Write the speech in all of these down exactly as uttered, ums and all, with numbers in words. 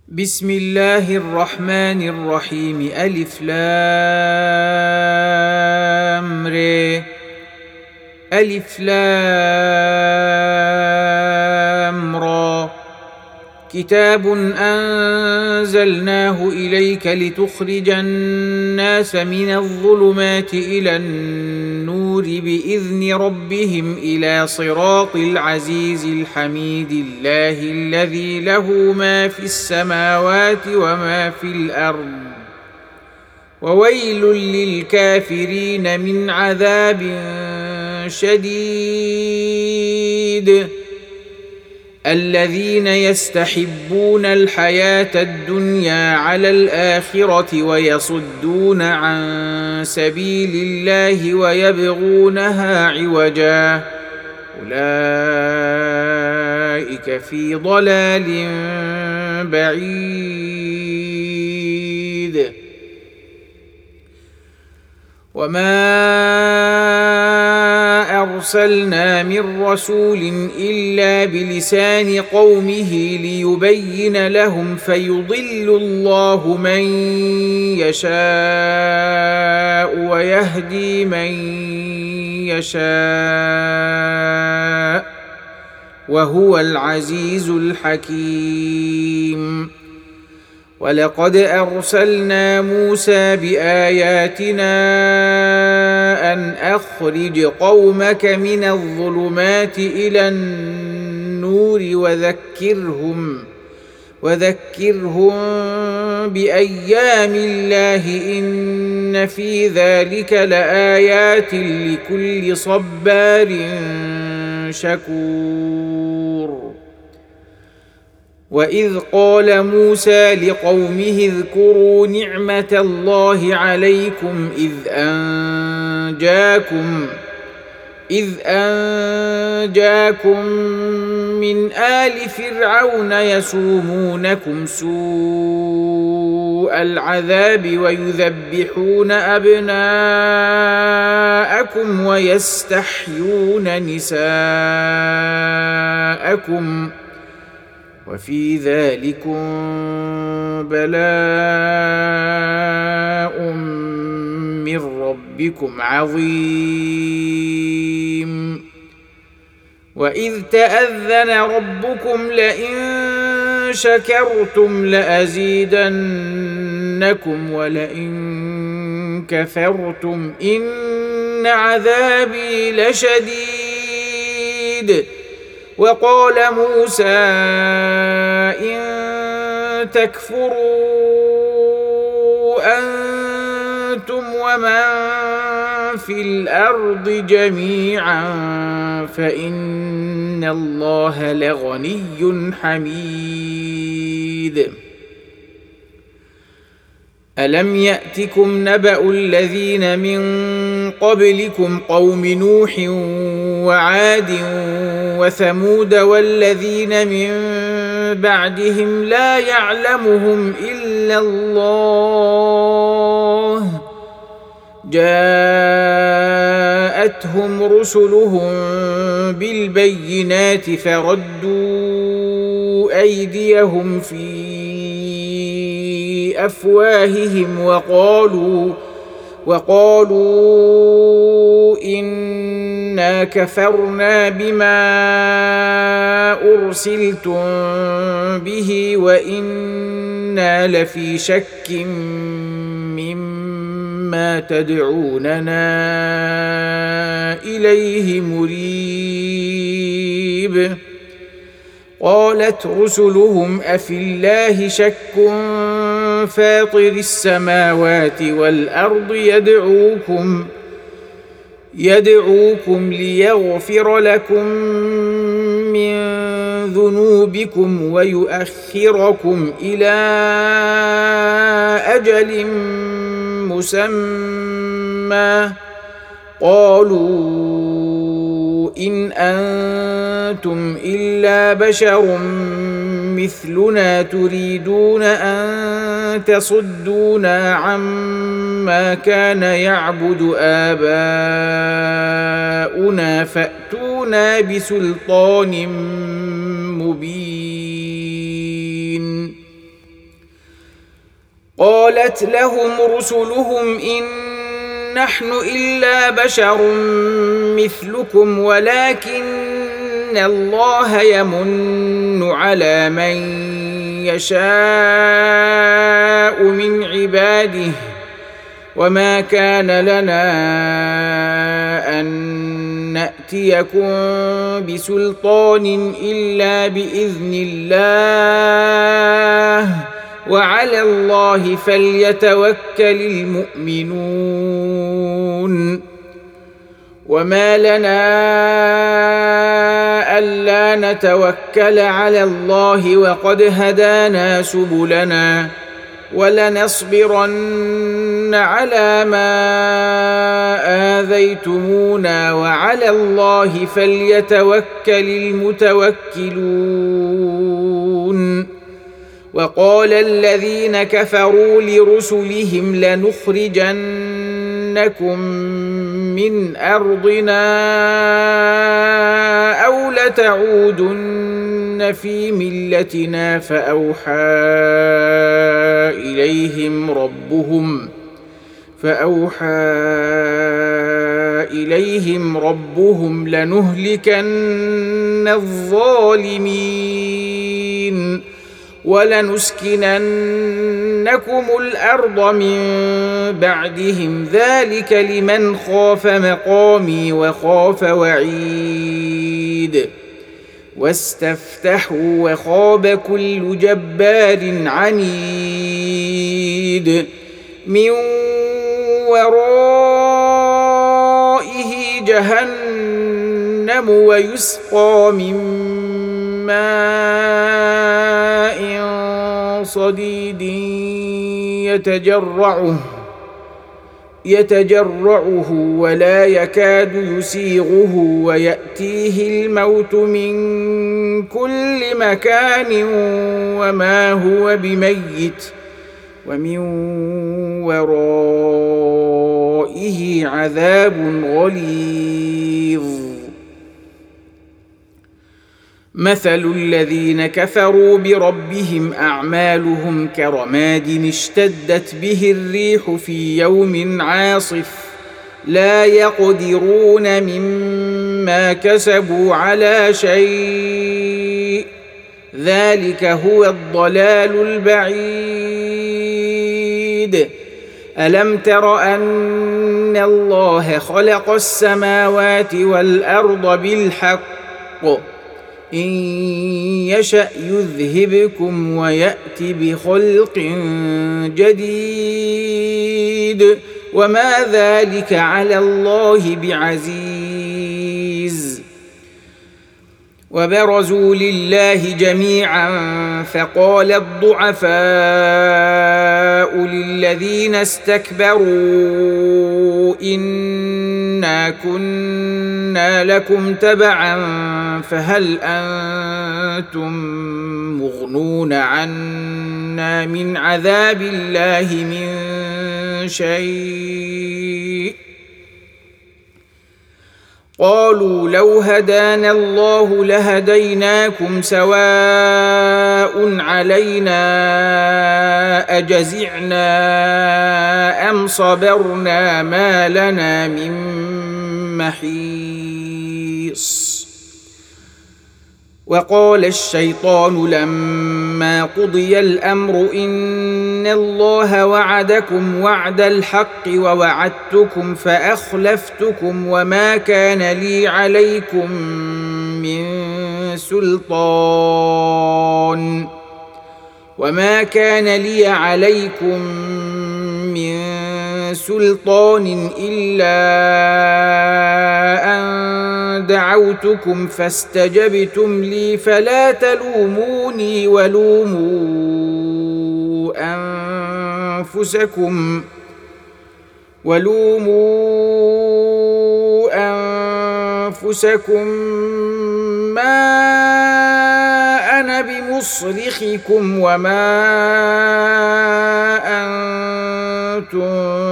بسم الله الرحمن الرحيم. ألف لام ر ألف لام را كتاب أنزلناه إليك لتخرج الناس من الظلمات إلى النور بإذن ربهم إلى صراط العزيز الحميد الله الذي له ما في السماوات وما في الأرض وويل للكافرين من عذاب شديد الذين يستحبون الحياة الدنيا على الآخرة ويصدون عن سبيل الله ويبغونها عوجا أولئك في ضلال بعيد. وما أرسلنا من رسول إلا بلسان قومه ليبين لهم فيضل الله من يشاء ويهدي من يشاء وهو العزيز الحكيم. ولقد أرسلنا موسى بآياتنا أن أخرج قومك من الظلمات إلى النور وذكرهم وذكرهم بأيام الله إن في ذلك لآيات لكل صبار شكور. وإذ قال موسى لقومه اذكروا نعمة الله عليكم إذ أنجاكم إذ أنجاكم من آل فرعون يسومونكم سوء العذاب ويذبحون أبناءكم ويستحيون نساءكم وفي ذلكم بلاء من ربكم عظيم. وإذ تأذن ربكم لئن شكرتم لأزيدنكم ولئن كفرتم إن عذابي لشديد. وقال موسى إن تكفروا أنتم ومن في الأرض جميعا فإن الله لغني حميد. ألم يأتكم نبأ الذين من قبلكم قوم نوح وعاد وثمود والذين من بعدهم لا يعلمهم إلا الله جاءتهم رسلهم بالبينات فردوا أيديهم في أفواههم وقالوا وقالوا إنا كفرنا بما أرسلتم به وإنا لفي شك مما تدعوننا إليه مريب. قالت رسلهم أفي الله شك فاطر السماوات والأرض يدعوكم يدعوكم ليغفر لكم من ذنوبكم ويؤخركم إلى أجل مسمى قالوا إن أنتم إلا بشر مثلنا تريدون أن تصدونا عما كان يعبد آباؤنا فأتونا بسلطان مبين. قالت لهم رسلهم إن نحن إلا بشر مثلكم ولكن الله يمن على من يشاء من عباده وما كان لنا أن نأتيكم بسلطان إلا بإذن الله وعلى الله فليتوكل المؤمنون وما لنا ألا نتوكل على الله وقد هدانا سبلنا ولنصبرن على ما آذيتمونا وعلى الله فليتوكل المتوكلون وقال الذين كفروا لرسلهم لنخرجنكم من أرضنا أو لتعودن في ملتنا فأوحى إليهم ربهم فأوحى إليهم ربهم لنهلكن الظالمين ولنسكننكم الأرض من بعدهم ذلك لمن خاف مقامي وخاف وعيد واستفتحوا وخاب كل جبار عنيد من ورائه جهنم ويسقى من ماء صديد يتجرعه يتجرعه ولا يكاد يسيغه ويأتيه الموت من كل مكان وما هو بميت ومن ورائه عذاب غليظ مثل الذين كفروا بربهم أعمالهم كرماد اشتدت به الريح في يوم عاصف لا يقدرون مما كسبوا على شيء ذلك هو الضلال البعيد ألم تر أن الله خلق السماوات والأرض بالحق إن يشأ يذهبكم ويأت بخلق جديد وما ذلك على الله بعزيز وبرزوا لله جميعا فقال الضعفاء للذين استكبروا إنا كنا لكم تبعا فهل أنتم مغنون عنا من عذاب الله من شيء قالوا لو هدانا الله لهديناكم سواء علينا أجزعنا أم صبرنا ما لنا من محيص وقال الشيطان لما قضي الأمر إن الله وعدكم وعد الحق ووعدتكم فأخلفتكم وما كان لي عليكم من سلطان وما كان لي عليكم من سلطان إلا أن دعوتكم فاستجبتم لي فلا تلوموني ولوموا أنفسكم ولوموا أنفسكم ما أنا بمصرخكم وما أنتم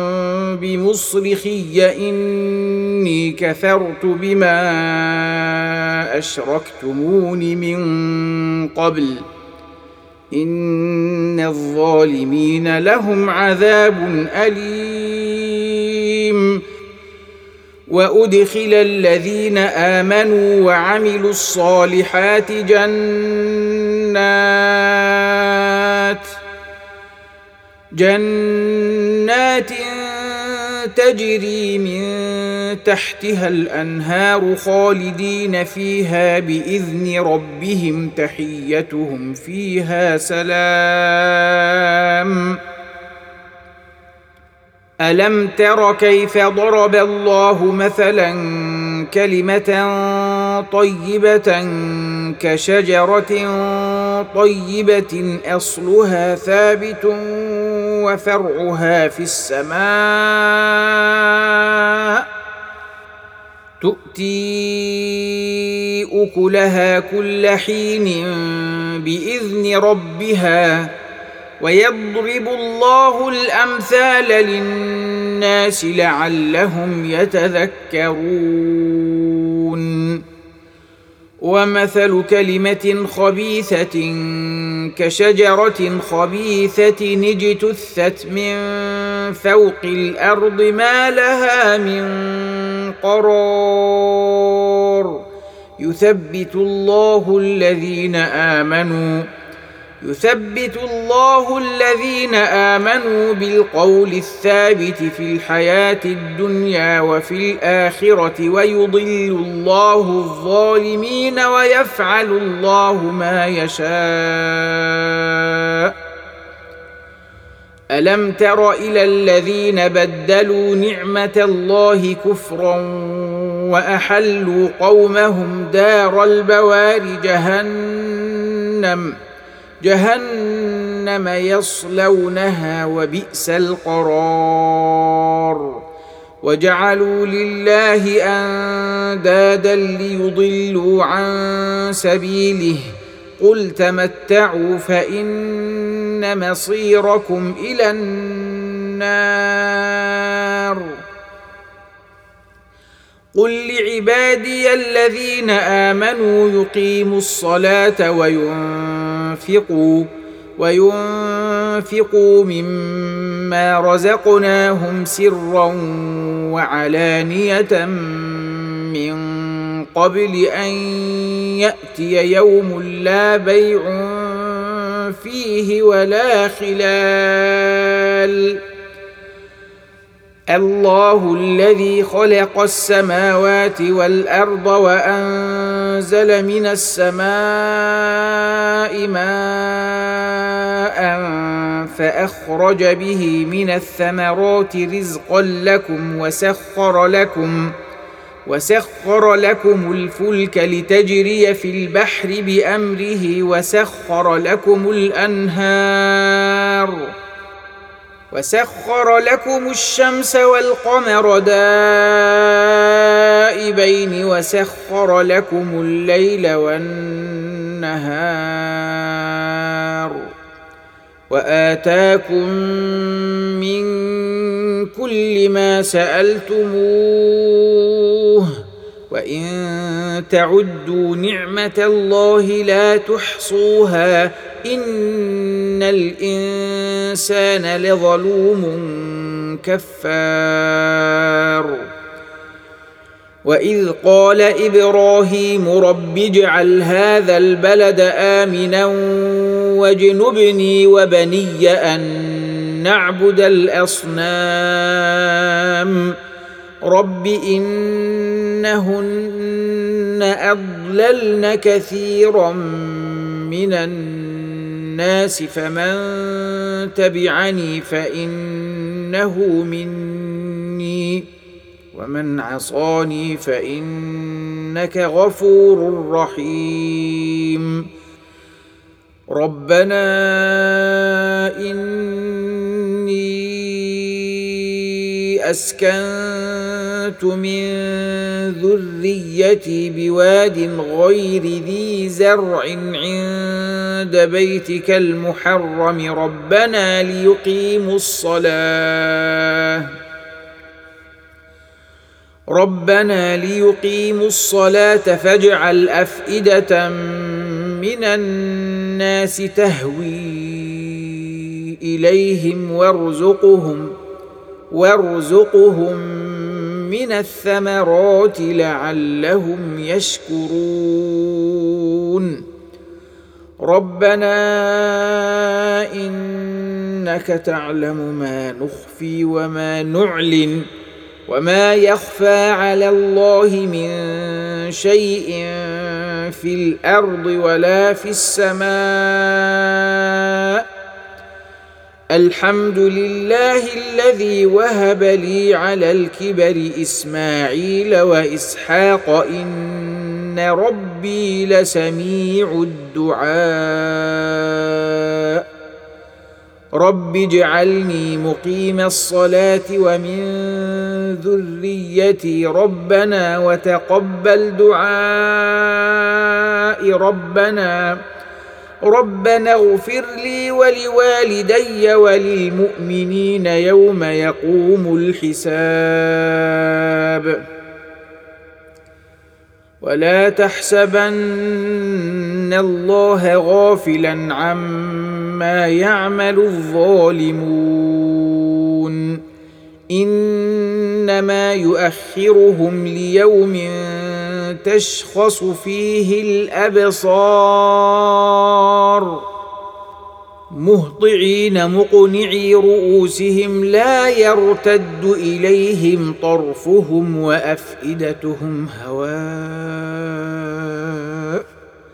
بمصرخي إني كفرت بما أشركتمون من قبل إن الظالمين لهم عذاب أليم. وأدخل الذين آمنوا وعملوا الصالحات جنات جنات تجري من تحتها الأنهار خالدين فيها بإذن ربهم تحيتهم فيها سلام. ألم تر كيف ضرب الله مثلا كلمة طيبة كشجرة طيبة أصلها ثابت وفرعها في السماء تؤتي أكلها كل حين بإذن ربها ويضرب الله الأمثال للناس لعلهم يتذكرون. ومثل كلمة خبيثة كشجرة خبيثة اجتثت من فوق الأرض ما لها من قرار يثبت الله الذين آمنوا يثبت الله الذين آمنوا بالقول الثابت في الحياة الدنيا وفي الآخرة ويضل الله الظالمين ويفعل الله ما يشاء. ألم تر إلى الذين بدلوا نعمة الله كفرا وأحلوا قومهم دار البوار جهنم جهنم يصلونها وبئس القرار. وجعلوا لله أندادا ليضلوا عن سبيله قل تمتعوا فإن مصيركم إلى النار. قل لعبادي الذين آمنوا يقيموا الصلاة وينفقوا وينفقوا مما رزقناهم سرا وعلانية من قبل أن يأتي يوم لا بيع فيه ولا خلال. الله الذي خلق السماوات والأرض وأنزل من السماء ماء فأخرج به من الثمرات رزقا لكم وسخر لكم وسخر لكم الفلك لتجري في البحر بأمره وسخر لكم الأنهار وسخر لكم الشمس والقمر دائبين وسخر لكم الليل والنهار وآتاكم من كل ما سألتموه وإن تعدوا نعمة الله لا تحصوها إن الإنسان لظلوم كفار. وإذ قال إبراهيم رب اجعل هذا البلد آمنا واجنبني وبني أن نعبد الأصنام رب إنهن أضللن كثيرا من الناس فمن تبعني فإنه مني ومن عصاني فإنك غفور رحيم. ربنا إني أسكنت من ذريتي بواد غير ذي زرع عند بيتك المحرم ربنا ليقيموا الصلاة ربنا ليقيموا الصلاة فاجعل أفئدة من الناس الناس تهوي إليهم وارزقهم وارزقهم من الثمرات لعلهم يشكرون ربنا إنك تعلم ما نخفي وما نعلن وما يخفى على الله من شيء في الأرض ولا في السماء الحمد لله الذي وهب لي على الكبر إسماعيل وإسحاق إن ربي لسميع الدعاء رب اجعلني مقيم الصلاة ومن ذريتي ربنا وتقبل دعائي ربنا ربنا اغفر لي ولوالدي وللمؤمنين يوم يقوم الحساب ولا تحسبن الله غافلا عما يعمل الظالمون إنما يؤخرهم ليوم تشخص فيه الأبصار مهطعين مقنعي رؤوسهم لا يرتد إليهم طرفهم وأفئدتهم هواء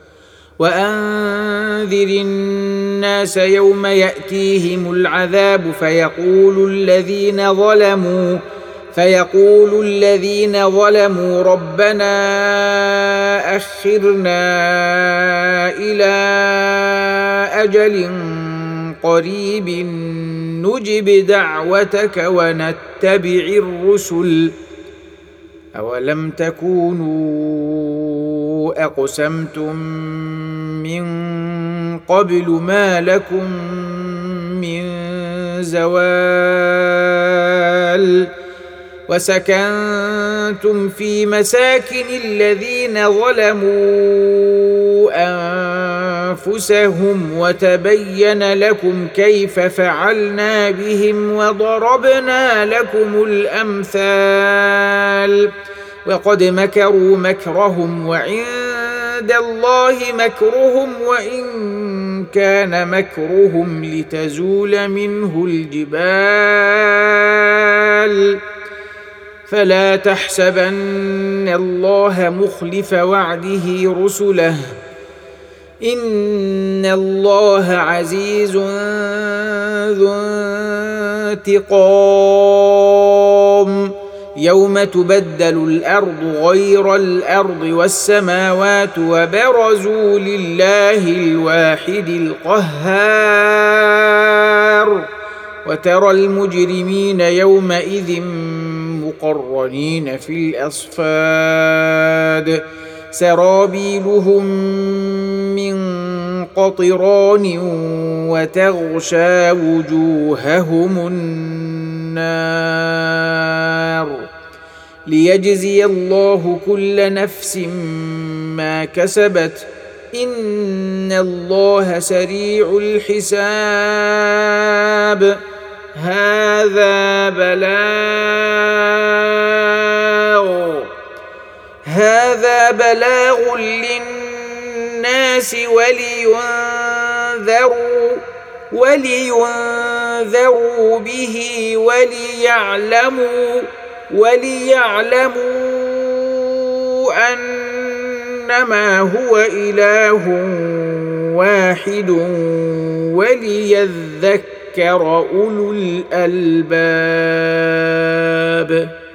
وأنذر الناس يوم يأتيهم العذاب فيقول الذين ظلموا فيقول الذين ظلموا ربنا أخرنا إلى أجل قريب نجب دعوتك ونتبع الرسل أولم تكونوا أقسمتم من قبل ما لكم من زوال وسكنتم في مساكن الذين ظلموا أنفسهم وتبين لكم كيف فعلنا بهم وضربنا لكم الأمثال وقد مكروا مكرهم وعند الله مكرهم وإن كان مكرهم لتزول منه الجبال فلا تحسبن الله مخلف وعده رسله إن الله عزيز ذو انتقام يوم تبدل الأرض غير الأرض والسماوات وبرزوا لله الواحد القهار وترى المجرمين يومئذ مقرنين في الأصفاد سرابيلهم من قطران وتغشى وجوههم النار ليجزي الله كل نفس ما كسبت إن الله سريع الحساب هذا بلاغ هذا بلاغ للناس ولينذروا ولينذروا به وليعلموا وليعلموا أنما هو إله واحد وليذكر أولو الألباب.